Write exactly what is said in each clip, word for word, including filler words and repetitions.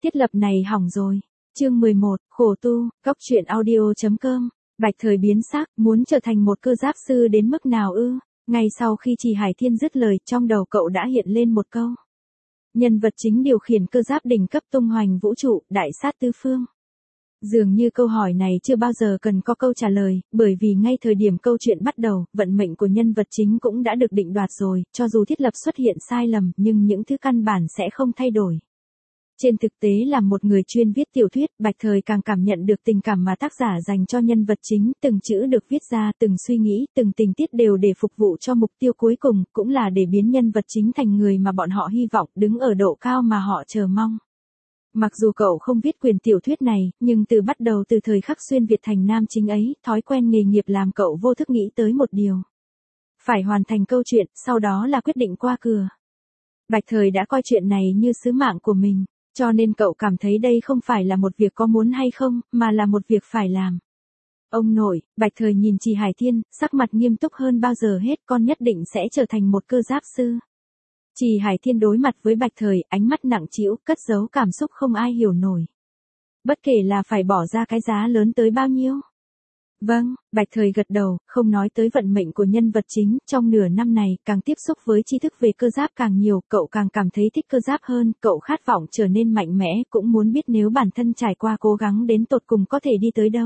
Thiết lập này hỏng rồi. Chương mười một, khổ tu, góc truyện audio chấm com. Bạch Thời biến sắc, muốn trở thành một cơ giáp sư đến mức nào ư? Ngay sau khi Trì Hải Thiên dứt lời, trong đầu cậu đã hiện lên một câu. Nhân vật chính điều khiển cơ giáp đỉnh cấp tung hoành vũ trụ, đại sát tứ phương. Dường như câu hỏi này chưa bao giờ cần có câu trả lời, bởi vì ngay thời điểm câu chuyện bắt đầu, vận mệnh của nhân vật chính cũng đã được định đoạt rồi, cho dù thiết lập xuất hiện sai lầm, nhưng những thứ căn bản sẽ không thay đổi. Trên thực tế là một người chuyên viết tiểu thuyết, Bạch Thời càng cảm nhận được tình cảm mà tác giả dành cho nhân vật chính, từng chữ được viết ra, từng suy nghĩ, từng tình tiết đều để phục vụ cho mục tiêu cuối cùng, cũng là để biến nhân vật chính thành người mà bọn họ hy vọng, đứng ở độ cao mà họ chờ mong. Mặc dù cậu không viết quyền tiểu thuyết này, nhưng từ bắt đầu từ thời khắc xuyên Việt thành nam chính ấy, thói quen nghề nghiệp làm cậu vô thức nghĩ tới một điều. Phải hoàn thành câu chuyện, sau đó là quyết định qua cửa. Bạch Thời đã coi chuyện này như sứ mạng của mình. Cho nên cậu cảm thấy đây không phải là một việc có muốn hay không, mà là một việc phải làm. Ông nội, Bạch Thời nhìn Trì Hải Thiên, sắc mặt nghiêm túc hơn bao giờ hết, con nhất định sẽ trở thành một cơ giáp sư. Trì Hải Thiên đối mặt với Bạch Thời, ánh mắt nặng trĩu, cất giấu cảm xúc không ai hiểu nổi. Bất kể là phải bỏ ra cái giá lớn tới bao nhiêu. Vâng, Bạch Thời gật đầu, không nói tới vận mệnh của nhân vật chính, trong nửa năm này, càng tiếp xúc với tri thức về cơ giáp càng nhiều, cậu càng cảm thấy thích cơ giáp hơn, cậu khát vọng trở nên mạnh mẽ, cũng muốn biết nếu bản thân trải qua cố gắng đến tột cùng có thể đi tới đâu.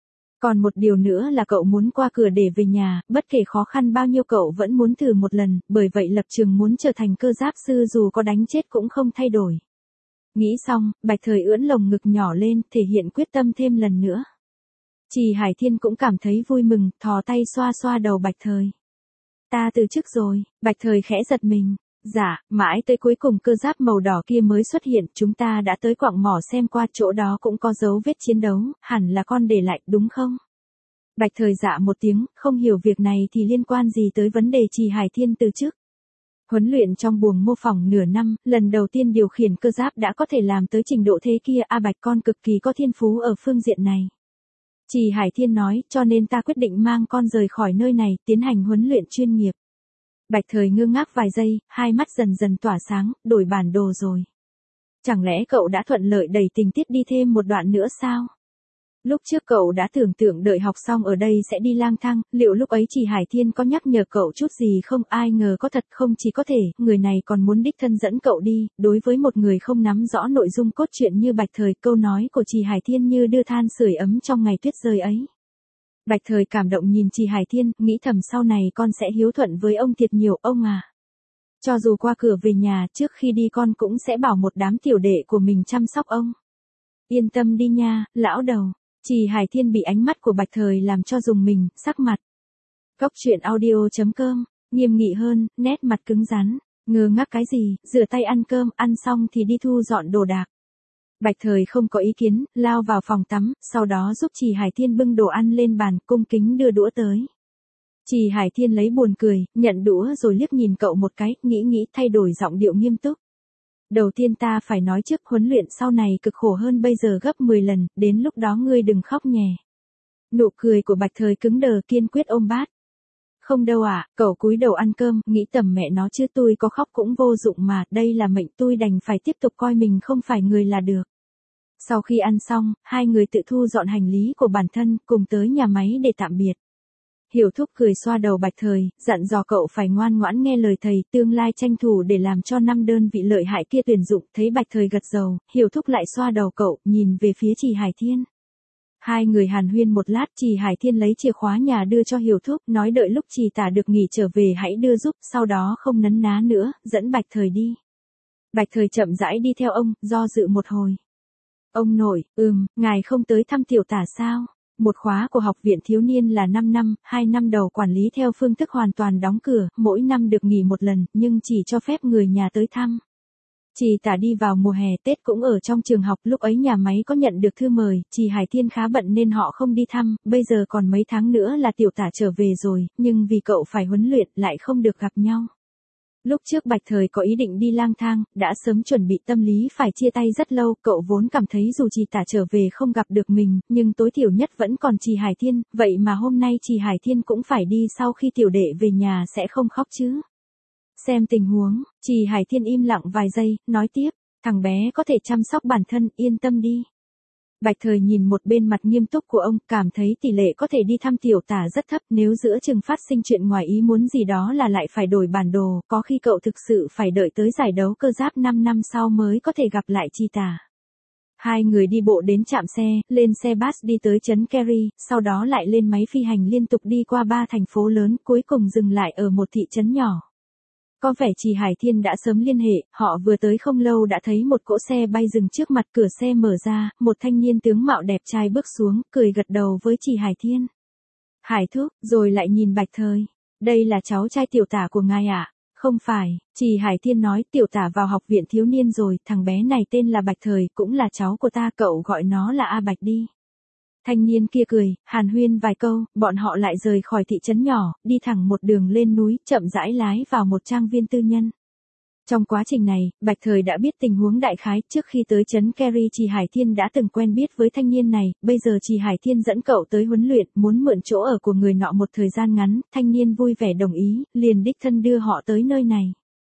Còn một điều nữa là cậu muốn qua cửa để về nhà, bất kể khó khăn bao nhiêu cậu vẫn muốn thử một lần, bởi vậy lập trường muốn trở thành cơ giáp sư dù có đánh chết cũng không thay đổi. Nghĩ xong, Bạch Thời ưỡn lồng ngực nhỏ lên, thể hiện quyết tâm thêm lần nữa. Trì Hải Thiên cũng cảm thấy vui mừng, thò tay xoa xoa đầu Bạch Thời. Ta từ chức rồi, Bạch Thời khẽ giật mình. Dạ, mãi tới cuối cùng cơ giáp màu đỏ kia mới xuất hiện, chúng ta đã tới quặng mỏ xem qua, chỗ đó cũng có dấu vết chiến đấu, hẳn là con để lại, đúng không? Bạch Thời dạ một tiếng, không hiểu việc này thì liên quan gì tới vấn đề Trì Hải Thiên từ chức. Huấn luyện trong buồng mô phỏng nửa năm, lần đầu tiên điều khiển cơ giáp đã có thể làm tới trình độ thế kia, a Bạch con cực kỳ có thiên phú ở phương diện này. Trì Hải Thiên nói, cho nên ta quyết định mang con rời khỏi nơi này, tiến hành huấn luyện chuyên nghiệp. Bạch Thời ngơ ngác vài giây, hai mắt dần dần tỏa sáng, đổi bản đồ rồi. Chẳng lẽ cậu đã thuận lợi đẩy tình tiết đi thêm một đoạn nữa sao? Lúc trước cậu đã tưởng tượng đợi học xong ở đây sẽ đi lang thang, liệu lúc ấy Trì Hải Thiên có nhắc nhở cậu chút gì không? Ai ngờ có thật, không chỉ có thể, người này còn muốn đích thân dẫn cậu đi. Đối với một người không nắm rõ nội dung cốt truyện như Bạch Thời, câu nói của Trì Hải Thiên như đưa than sưởi ấm trong ngày tuyết rơi ấy. Bạch Thời cảm động nhìn Trì Hải Thiên, nghĩ thầm sau này con sẽ hiếu thuận với ông thiệt nhiều, ông à. Cho dù qua cửa về nhà, trước khi đi con cũng sẽ bảo một đám tiểu đệ của mình chăm sóc ông. Yên tâm đi nha, lão đầu. Trì Hải Thiên bị ánh mắt của Bạch Thời làm cho rùng mình, sắc mặt. Góc truyện audio chấm com, nghiêm nghị hơn, nét mặt cứng rắn, ngơ ngác cái gì, rửa tay ăn cơm, ăn xong thì đi thu dọn đồ đạc. Bạch Thời không có ý kiến, lao vào phòng tắm, sau đó giúp Trì Hải Thiên bưng đồ ăn lên bàn, cung kính đưa đũa tới. Trì Hải Thiên lấy buồn cười, nhận đũa rồi liếc nhìn cậu một cái, nghĩ nghĩ thay đổi giọng điệu nghiêm túc. Đầu tiên ta phải nói trước, huấn luyện sau này cực khổ hơn bây giờ gấp mười lần, đến lúc đó ngươi đừng khóc nhè. Nụ cười của Bạch Thời cứng đờ, kiên quyết ôm bát. Không đâu ạ, à, cậu cúi đầu ăn cơm, nghĩ tầm mẹ nó chứ tôi có khóc cũng vô dụng mà, đây là mệnh, tôi đành phải tiếp tục coi mình không phải người là được. Sau khi ăn xong, hai người tự thu dọn hành lý của bản thân, cùng tới nhà máy để tạm biệt. Hiểu Thúc cười xoa đầu Bạch Thời, dặn dò cậu phải ngoan ngoãn nghe lời thầy, tương lai tranh thủ để làm cho năm đơn vị lợi hại kia tuyển dụng. Thấy Bạch Thời gật đầu, Hiểu Thúc lại xoa đầu cậu, nhìn về phía Trì Hải Thiên. Hai người hàn huyên một lát, Trì Hải Thiên lấy chìa khóa nhà đưa cho Hiểu Thúc, nói đợi lúc Trì tả được nghỉ trở về hãy đưa giúp, sau đó không nấn ná nữa, dẫn Bạch Thời đi. Bạch Thời chậm rãi đi theo ông, do dự một hồi. Ông nội, ừm, ngài không tới thăm tiểu tả sao? Một khóa của học viện thiếu niên là năm năm, hai năm đầu quản lý theo phương thức hoàn toàn đóng cửa, mỗi năm được nghỉ một lần, nhưng chỉ cho phép người nhà tới thăm. Trì tả đi vào mùa hè, Tết cũng ở trong trường học, lúc ấy nhà máy có nhận được thư mời, Trì Hải Thiên khá bận nên họ không đi thăm, bây giờ còn mấy tháng nữa là tiểu tả trở về rồi, nhưng vì cậu phải huấn luyện lại không được gặp nhau. Lúc trước Bạch Thời có ý định đi lang thang, đã sớm chuẩn bị tâm lý phải chia tay rất lâu, cậu vốn cảm thấy dù Trì tả trở về không gặp được mình, nhưng tối thiểu nhất vẫn còn Trì Hải Thiên, vậy mà hôm nay Trì Hải Thiên cũng phải đi, sau khi tiểu đệ về nhà sẽ không khóc chứ. Xem tình huống, Trì Hải Thiên im lặng vài giây, nói tiếp. Thằng bé có thể chăm sóc bản thân, yên tâm đi. Bạch Thời nhìn một bên mặt nghiêm túc của ông, cảm thấy tỷ lệ có thể đi thăm tiểu tả rất thấp, nếu giữa chừng phát sinh chuyện ngoài ý muốn gì đó là lại phải đổi bản đồ, có khi cậu thực sự phải đợi tới giải đấu cơ giáp năm năm sau mới có thể gặp lại chi tả. Hai người đi bộ đến trạm xe, lên xe bus đi tới trấn Kerry, sau đó lại lên máy phi hành liên tục đi qua ba thành phố lớn, cuối cùng dừng lại ở một thị trấn nhỏ. Có vẻ Trì Hải Thiên đã sớm liên hệ, họ vừa tới không lâu đã thấy một cỗ xe bay dừng trước mặt, cửa xe mở ra, một thanh niên tướng mạo đẹp trai bước xuống, cười gật đầu với Trì Hải Thiên. Hải thúc, rồi lại nhìn Bạch Thời. Đây là cháu trai tiểu tả của ngài ạ. À? Không phải, Trì Hải Thiên nói, tiểu tả vào học viện thiếu niên rồi, thằng bé này tên là Bạch Thời, cũng là cháu của ta, cậu gọi nó là A Bạch đi. Thanh niên kia cười, hàn huyên vài câu, bọn họ lại rời khỏi thị trấn nhỏ, đi thẳng một đường lên núi, chậm rãi lái vào một trang viên tư nhân. Trong quá trình này, Bạch Thời đã biết tình huống đại khái, trước khi tới trấn Kerry Trì Hải Thiên đã từng quen biết với thanh niên này, bây giờ Trì Hải Thiên dẫn cậu tới huấn luyện, muốn mượn chỗ ở của người nọ một thời gian ngắn, thanh niên vui vẻ đồng ý, liền đích thân đưa họ tới nơi này.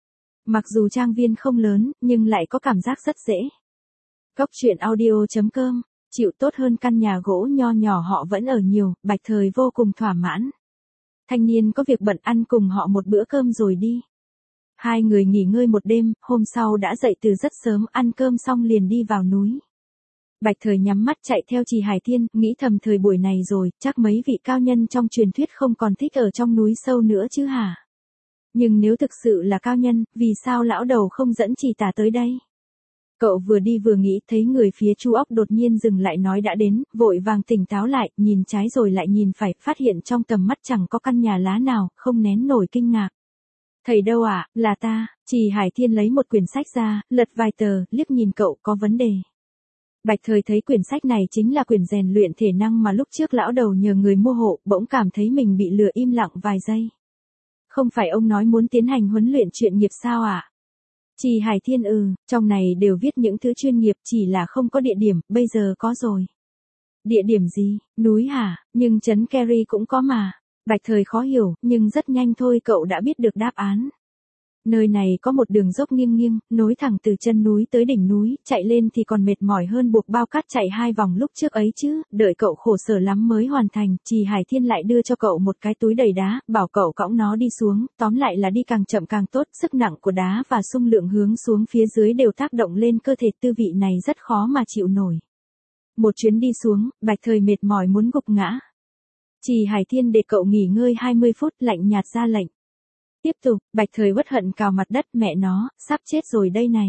Mặc dù trang viên không lớn, nhưng lại có cảm giác rất dễ. Góc truyện audio chấm com, chịu tốt hơn căn nhà gỗ nho nhỏ họ vẫn ở nhiều, Bạch Thời vô cùng thỏa mãn. Thanh niên có việc bận, ăn cùng họ một bữa cơm rồi đi. Hai người nghỉ ngơi một đêm, hôm sau đã dậy từ rất sớm, ăn cơm xong liền đi vào núi. Bạch Thời nhắm mắt chạy theo Trì Hải Thiên, nghĩ thầm thời buổi này rồi, chắc mấy vị cao nhân trong truyền thuyết không còn thích ở trong núi sâu nữa chứ hả? Nhưng nếu thực sự là cao nhân, vì sao lão đầu không dẫn Trì tả tới đây? Cậu vừa đi vừa nghĩ, thấy người phía Chu óc đột nhiên dừng lại nói đã đến, vội vàng tỉnh táo lại, nhìn trái rồi lại nhìn phải, phát hiện trong tầm mắt chẳng có căn nhà lá nào, không nén nổi kinh ngạc. Thầy đâu ạ, à? Là ta. Trì Hải Thiên lấy một quyển sách ra, lật vài tờ, liếc nhìn cậu, có vấn đề. Bạch Thời thấy quyển sách này chính là quyển rèn luyện thể năng mà lúc trước lão đầu nhờ người mua hộ, bỗng cảm thấy mình bị lừa, im lặng vài giây. Không phải ông nói muốn tiến hành huấn luyện chuyên nghiệp sao ạ? À? Trì Hải Thiên ừ, trong này đều viết những thứ chuyên nghiệp, chỉ là không có địa điểm, bây giờ có rồi. Địa điểm gì, núi hả, nhưng trấn Kerry cũng có mà. Bạch Thời khó hiểu, nhưng rất nhanh thôi cậu đã biết được đáp án. Nơi này có một đường dốc nghiêng nghiêng, nối thẳng từ chân núi tới đỉnh núi, chạy lên thì còn mệt mỏi hơn buộc bao cát chạy hai vòng lúc trước ấy chứ, đợi cậu khổ sở lắm mới hoàn thành, Trì Hải Thiên lại đưa cho cậu một cái túi đầy đá, bảo cậu cõng nó đi xuống, tóm lại là đi càng chậm càng tốt, sức nặng của đá và xung lượng hướng xuống phía dưới đều tác động lên cơ thể, tư vị này rất khó mà chịu nổi. Một chuyến đi xuống, Bạch Thời mệt mỏi muốn gục ngã. Trì Hải Thiên để cậu nghỉ ngơi hai mươi phút, lạnh nhạt ra lệnh. Tiếp tục, Bạch Thời uất hận cào mặt đất, mẹ nó, sắp chết rồi đây này.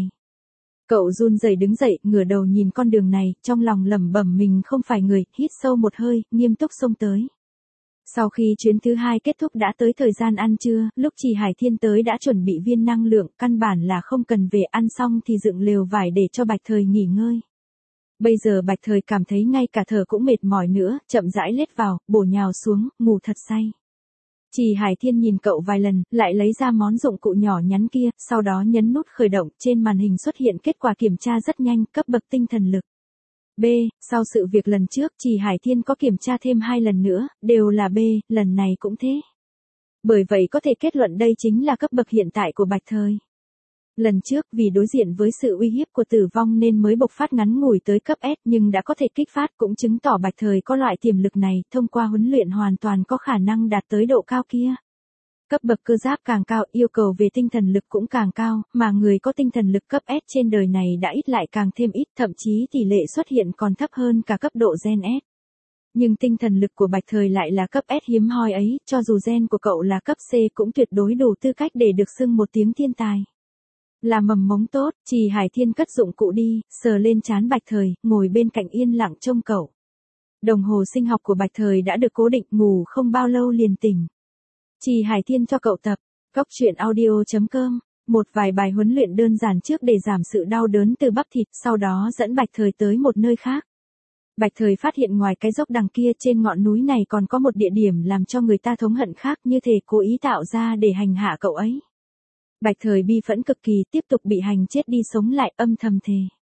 Cậu run rẩy đứng dậy, ngửa đầu nhìn con đường này, trong lòng lẩm bẩm mình không phải người, hít sâu một hơi, nghiêm túc xông tới. Sau khi chuyến thứ hai kết thúc đã tới thời gian ăn trưa, lúc Trì Hải Thiên tới đã chuẩn bị viên năng lượng, căn bản là không cần về, ăn xong thì dựng lều vải để cho Bạch Thời nghỉ ngơi. Bây giờ Bạch Thời cảm thấy ngay cả thở cũng mệt mỏi nữa, chậm rãi lết vào, bổ nhào xuống, ngủ thật say. Trì Hải Thiên nhìn cậu vài lần, lại lấy ra món dụng cụ nhỏ nhắn kia, sau đó nhấn nút khởi động, trên màn hình xuất hiện kết quả kiểm tra rất nhanh, cấp bậc tinh thần lực. B, sau sự việc lần trước, Trì Hải Thiên có kiểm tra thêm hai lần nữa, đều là B, lần này cũng thế. Bởi vậy có thể kết luận đây chính là cấp bậc hiện tại của Bạch Thời. Lần trước vì đối diện với sự uy hiếp của tử vong nên mới bộc phát ngắn ngủi tới cấp S nhưng đã có thể kích phát, cũng chứng tỏ Bạch Thời có loại tiềm lực này, thông qua huấn luyện hoàn toàn có khả năng đạt tới độ cao kia. Cấp bậc cơ giáp càng cao, yêu cầu về tinh thần lực cũng càng cao, mà người có tinh thần lực cấp S trên đời này đã ít lại càng thêm ít, thậm chí tỷ lệ xuất hiện còn thấp hơn cả cấp độ gen S. Nhưng tinh thần lực của Bạch Thời lại là cấp S hiếm hoi ấy, cho dù gen của cậu là cấp C cũng tuyệt đối đủ tư cách để được xưng một tiếng thiên tài. Là mầm mống tốt, Trì Hải Thiên cất dụng cụ đi, sờ lên trán Bạch Thời, ngồi bên cạnh yên lặng trông cậu. Đồng hồ sinh học của Bạch Thời đã được cố định, ngủ không bao lâu liền tỉnh. Trì Hải Thiên cho cậu tập, góc truyện audio chấm com, một vài bài huấn luyện đơn giản trước để giảm sự đau đớn từ bắp thịt, sau đó dẫn Bạch Thời tới một nơi khác. Bạch Thời phát hiện ngoài cái dốc đằng kia trên ngọn núi này còn có một địa điểm làm cho người ta thống hận khác, như thể cố ý tạo ra để hành hạ cậu ấy. Bạch Thời bi phẫn cực kỳ, tiếp tục bị hành chết đi sống lại, âm thầm thề.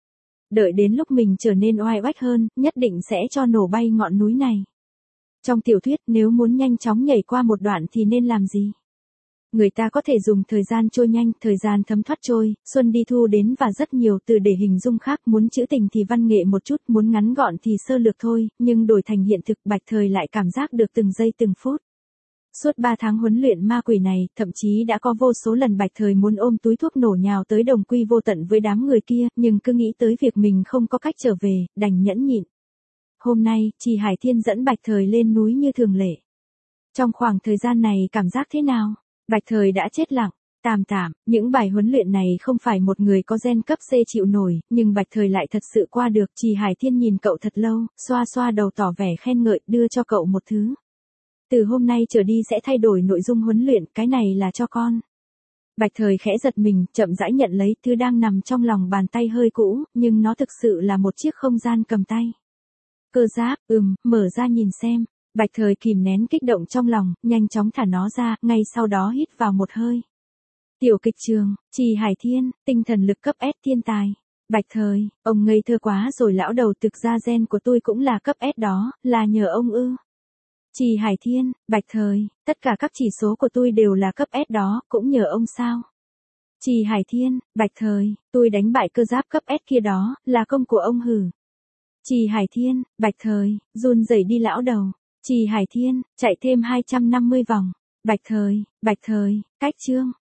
Đợi đến lúc mình trở nên oai oách hơn, nhất định sẽ cho nổ bay ngọn núi này. Trong tiểu thuyết, nếu muốn nhanh chóng nhảy qua một đoạn thì nên làm gì? Người ta có thể dùng thời gian trôi nhanh, thời gian thấm thoát trôi, xuân đi thu đến và rất nhiều từ để hình dung khác, muốn trữ tình thì văn nghệ một chút, muốn ngắn gọn thì sơ lược thôi, nhưng đổi thành hiện thực Bạch Thời lại cảm giác được từng giây từng phút. Suốt ba tháng huấn luyện ma quỷ này, thậm chí đã có vô số lần Bạch Thời muốn ôm túi thuốc nổ nhào tới đồng quy vô tận với đám người kia, nhưng cứ nghĩ tới việc mình không có cách trở về, đành nhẫn nhịn. Hôm nay, Trì Hải Thiên dẫn Bạch Thời lên núi như thường lệ. Trong khoảng thời gian này cảm giác thế nào? Bạch Thời đã chết lặng, tạm tạm, những bài huấn luyện này không phải một người có gen cấp C chịu nổi, nhưng Bạch Thời lại thật sự qua được. Trì Hải Thiên nhìn cậu thật lâu, xoa xoa đầu tỏ vẻ khen ngợi, đưa cho cậu một thứ. Từ hôm nay trở đi sẽ thay đổi nội dung huấn luyện, cái này là cho con. Bạch Thời khẽ giật mình, chậm rãi nhận lấy thứ đang nằm trong lòng bàn tay hơi cũ, nhưng nó thực sự là một chiếc không gian cầm tay. Cơ giáp, ừm, mở ra nhìn xem. Bạch Thời kìm nén kích động trong lòng, nhanh chóng thả nó ra, ngay sau đó hít vào một hơi. Tiểu kịch trường, Trì Hải Thiên, tinh thần lực cấp S thiên tài. Bạch Thời, ông ngây thơ quá rồi lão đầu, thực ra gen của tôi cũng là cấp S đó, là nhờ ông ư. Trì Hải Thiên, Bạch Thời, tất cả các chỉ số của tôi đều là cấp S đó, cũng nhờ ông sao. Trì Hải Thiên, Bạch Thời, tôi đánh bại cơ giáp cấp S kia đó, là công của ông hử. Trì Hải Thiên, Bạch Thời, run rẩy đi lão đầu. Trì Hải Thiên, chạy thêm hai trăm năm mươi vòng. Bạch Thời, Bạch Thời, cách chương.